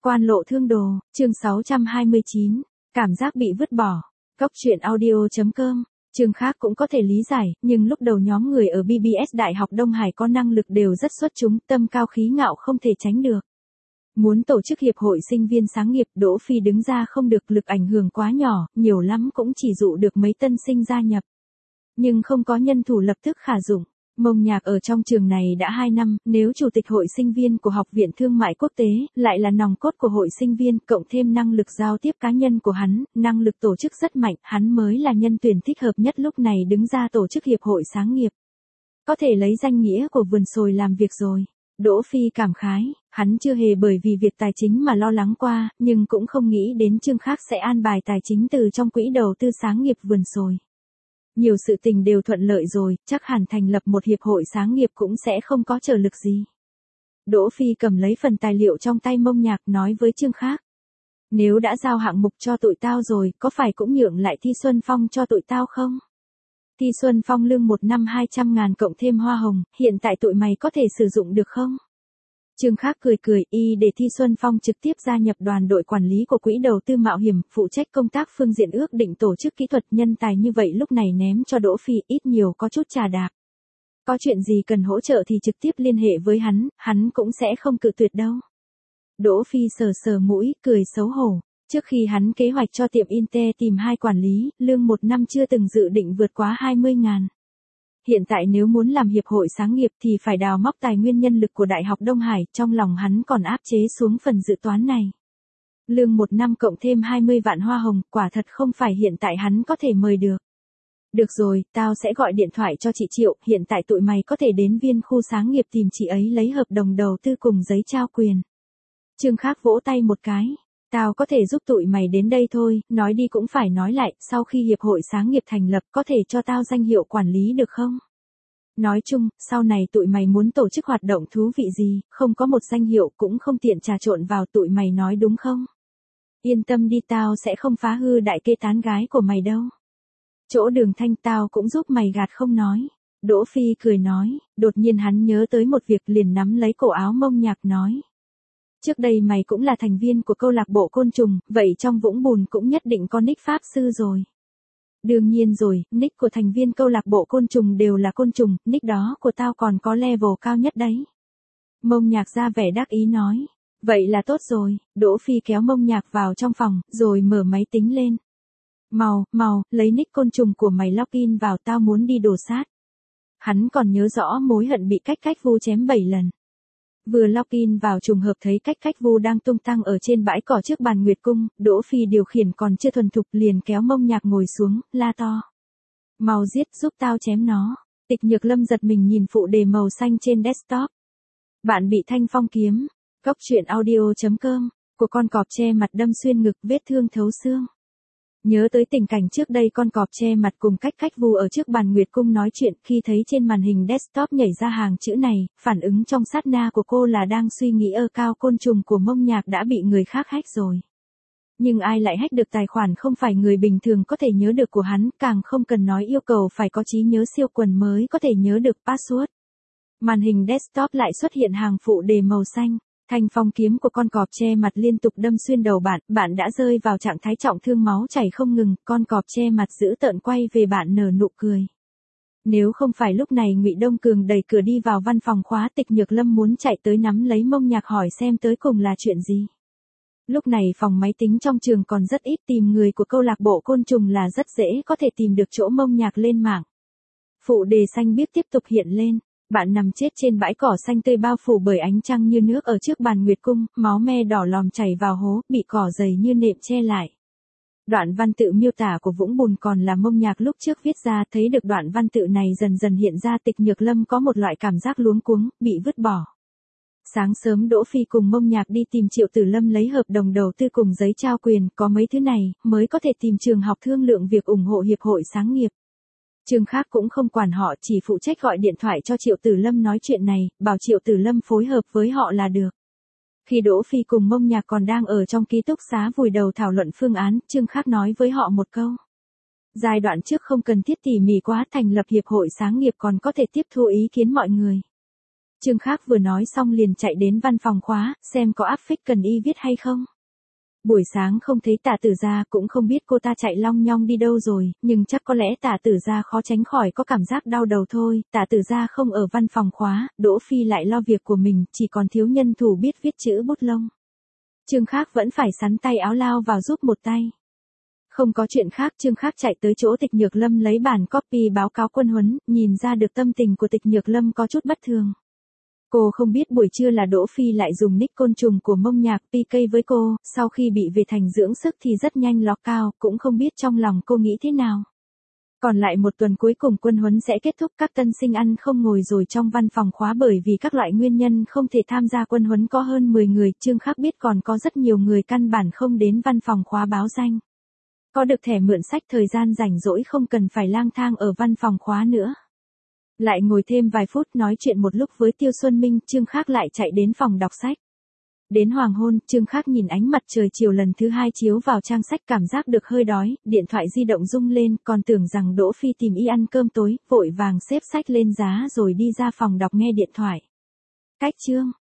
Quan lộ thương đồ, chương 629, cảm giác bị vứt bỏ. Góc truyện audio.com. Chương khác cũng có thể lý giải, nhưng lúc đầu nhóm người ở BBS Đại học Đông Hải có năng lực đều rất xuất chúng, tâm cao khí ngạo không thể tránh được. Muốn tổ chức hiệp hội sinh viên sáng nghiệp, Đỗ Phi đứng ra không được, lực ảnh hưởng quá nhỏ, nhiều lắm cũng chỉ dụ được mấy tân sinh gia nhập. Nhưng không có nhân thủ lập tức khả dụng. Mông Nhạc ở trong trường này đã 2 năm, nếu chủ tịch hội sinh viên của Học viện Thương mại Quốc tế, lại là nòng cốt của hội sinh viên, cộng thêm năng lực giao tiếp cá nhân của hắn, năng lực tổ chức rất mạnh, hắn mới là nhân tuyển thích hợp nhất lúc này đứng ra tổ chức hiệp hội sáng nghiệp. Có thể lấy danh nghĩa của vườn sồi làm việc rồi. Đỗ Phi cảm khái, hắn chưa hề bởi vì việc tài chính mà lo lắng qua, nhưng cũng không nghĩ đến chương khác sẽ an bài tài chính từ trong quỹ đầu tư sáng nghiệp vườn sồi. Nhiều sự tình đều thuận lợi rồi, chắc hẳn thành lập một hiệp hội sáng nghiệp cũng sẽ không có trở lực gì. Đỗ Phi cầm lấy phần tài liệu trong tay Mông Nhạc nói với chương khác. Nếu đã giao hạng mục cho tụi tao rồi, có phải cũng nhượng lại Thi Xuân Phong cho tụi tao không? Thi Xuân Phong lương 1 năm 200.000 cộng thêm hoa hồng, hiện tại tụi mày có thể sử dụng được không? Chương khác cười cười, để Thi Xuân Phong trực tiếp gia nhập đoàn đội quản lý của quỹ đầu tư mạo hiểm, phụ trách công tác phương diện ước định tổ chức kỹ thuật, nhân tài như vậy lúc này ném cho Đỗ Phi ít nhiều có chút trà đạp. Có chuyện gì cần hỗ trợ thì trực tiếp liên hệ với hắn cũng sẽ không cự tuyệt đâu. Đỗ Phi sờ sờ mũi, cười xấu hổ. Trước khi hắn kế hoạch cho tiệm Inte tìm 2 quản lý, lương 1 năm chưa từng dự định vượt quá 20.000. Hiện tại nếu muốn làm hiệp hội sáng nghiệp thì phải đào móc tài nguyên nhân lực của Đại học Đông Hải, trong lòng hắn còn áp chế xuống phần dự toán này. Lương 1 năm cộng thêm 20 vạn hoa hồng, quả thật không phải hiện tại hắn có thể mời được. Được rồi, tao sẽ gọi điện thoại cho chị Triệu, hiện tại tụi mày có thể đến viên khu sáng nghiệp tìm chị ấy lấy hợp đồng đầu tư cùng giấy trao quyền. Chương khác vỗ tay một cái. Tao có thể giúp tụi mày đến đây thôi, nói đi cũng phải nói lại, sau khi hiệp hội sáng nghiệp thành lập có thể cho tao danh hiệu quản lý được không? Nói chung, sau này tụi mày muốn tổ chức hoạt động thú vị gì, không có một danh hiệu cũng không tiện trà trộn vào, tụi mày nói đúng không? Yên tâm đi, tao sẽ không phá hư đại kê tán gái của mày đâu. Chỗ Đường Thanh tao cũng giúp mày gạt không nói. Đỗ Phi cười nói, đột nhiên hắn nhớ tới một việc liền nắm lấy cổ áo Mông Nhạc nói. Trước đây mày cũng là thành viên của câu lạc bộ côn trùng, vậy trong vũng bùn cũng nhất định có nick pháp sư rồi. Đương nhiên rồi, nick của thành viên câu lạc bộ côn trùng đều là côn trùng, nick đó của tao còn có level cao nhất đấy. Mông Nhạc ra vẻ đắc ý nói. Vậy là tốt rồi, Đỗ Phi kéo Mông Nhạc vào trong phòng, rồi mở máy tính lên. Mau, lấy nick côn trùng của mày login vào, tao muốn đi đổ sát. Hắn còn nhớ rõ mối hận bị cách vu chém 7 lần. Vừa login vào trùng hợp thấy cách vu đang tung tăng ở trên bãi cỏ trước bàn Nguyệt Cung, Đỗ Phi điều khiển còn chưa thuần thục liền kéo Mông Nhạc ngồi xuống, la to. Mau giết, giúp tao chém nó. Tịch Nhược Lâm giật mình nhìn phụ đề màu xanh trên desktop. Bạn bị thanh phong kiếm. Góc truyện audio.com. Của con cọp che mặt đâm xuyên ngực, vết thương thấu xương. Nhớ tới tình cảnh trước đây con cọp che mặt cùng cách vu ở trước bàn Nguyệt Cung nói chuyện, khi thấy trên màn hình desktop nhảy ra hàng chữ này, phản ứng trong sát na của cô là đang suy nghĩ cao côn trùng của Mông Nhạc đã bị người khác hack rồi. Nhưng ai lại hack được tài khoản không phải người bình thường có thể nhớ được của hắn, càng không cần nói yêu cầu phải có trí nhớ siêu quần mới có thể nhớ được password. Màn hình desktop lại xuất hiện hàng phụ đề màu xanh. Thanh phong kiếm của con cọp che mặt liên tục đâm xuyên đầu bạn đã rơi vào trạng thái trọng thương máu chảy không ngừng, con cọp che mặt dữ tợn quay về bạn nở nụ cười. Nếu không phải lúc này Ngụy Đông Cường đẩy cửa đi vào văn phòng khóa, Tịch Nhược Lâm muốn chạy tới nắm lấy Mông Nhạc hỏi xem tới cùng là chuyện gì. Lúc này phòng máy tính trong trường còn rất ít, tìm người của câu lạc bộ côn trùng là rất dễ có thể tìm được chỗ Mông Nhạc lên mạng. Phụ đề xanh biếc tiếp tục hiện lên. Bạn nằm chết trên bãi cỏ xanh tươi bao phủ bởi ánh trăng như nước ở trước bàn Nguyệt Cung, máu me đỏ lòm chảy vào hố, bị cỏ dày như nệm che lại. Đoạn văn tự miêu tả của vũng bùn còn là Mông Nhạc lúc trước viết ra, thấy được đoạn văn tự này dần dần hiện ra, Tịch Nhược Lâm có một loại cảm giác luống cuống, bị vứt bỏ. Sáng sớm Đỗ Phi cùng Mông Nhạc đi tìm Triệu Tử Lâm lấy hợp đồng đầu tư cùng giấy trao quyền, có mấy thứ này mới có thể tìm trường học thương lượng việc ủng hộ hiệp hội sáng nghiệp. Chương khác cũng không quản họ, chỉ phụ trách gọi điện thoại cho Triệu Tử Lâm nói chuyện này, bảo Triệu Tử Lâm phối hợp với họ là được. Khi Đỗ Phi cùng Mông Nhạc còn đang ở trong ký túc xá vùi đầu thảo luận phương án, Chương khác nói với họ một câu. Giai đoạn trước không cần thiết tỉ mỉ quá, thành lập hiệp hội sáng nghiệp còn có thể tiếp thu ý kiến mọi người. Trương Khác vừa nói xong liền chạy đến văn phòng khóa, xem có áp phích cần y viết hay không. Buổi sáng không thấy Tạ Tử Gia, cũng không biết cô ta chạy long nhong đi đâu rồi, nhưng chắc có lẽ Tạ Tử Gia khó tránh khỏi có cảm giác đau đầu thôi. Tạ Tử Gia không ở văn phòng khóa, Đỗ Phi lại lo việc của mình, chỉ còn thiếu nhân thủ biết viết chữ bút lông. Trương Khác vẫn phải sắn tay áo lao vào giúp một tay. Không có chuyện khác, Trương Khác chạy tới chỗ Tịch Nhược Lâm lấy bản copy báo cáo quân huấn, nhìn ra được tâm tình của Tịch Nhược Lâm có chút bất thường. Cô không biết buổi trưa là Đỗ Phi lại dùng nick côn trùng của Mông Nhạc PK với cô, sau khi bị về thành dưỡng sức thì rất nhanh ló cao, cũng không biết trong lòng cô nghĩ thế nào. Còn lại một tuần cuối cùng quân huấn sẽ kết thúc, các tân sinh ăn không ngồi rồi trong văn phòng khóa bởi vì các loại nguyên nhân không thể tham gia quân huấn có hơn 10 người, Trương Khác biết còn có rất nhiều người căn bản không đến văn phòng khóa báo danh. Có được thẻ mượn sách thời gian rảnh rỗi không cần phải lang thang ở văn phòng khóa nữa. Lại ngồi thêm vài phút nói chuyện một lúc với Tiêu Xuân Minh, Trương Khác lại chạy đến phòng đọc sách. Đến hoàng hôn, Trương Khác nhìn ánh mặt trời chiều lần thứ 2 chiếu vào trang sách, cảm giác được hơi đói, điện thoại di động rung lên, còn tưởng rằng Đỗ Phi tìm y ăn cơm tối, vội vàng xếp sách lên giá rồi đi ra phòng đọc nghe điện thoại. Cách chương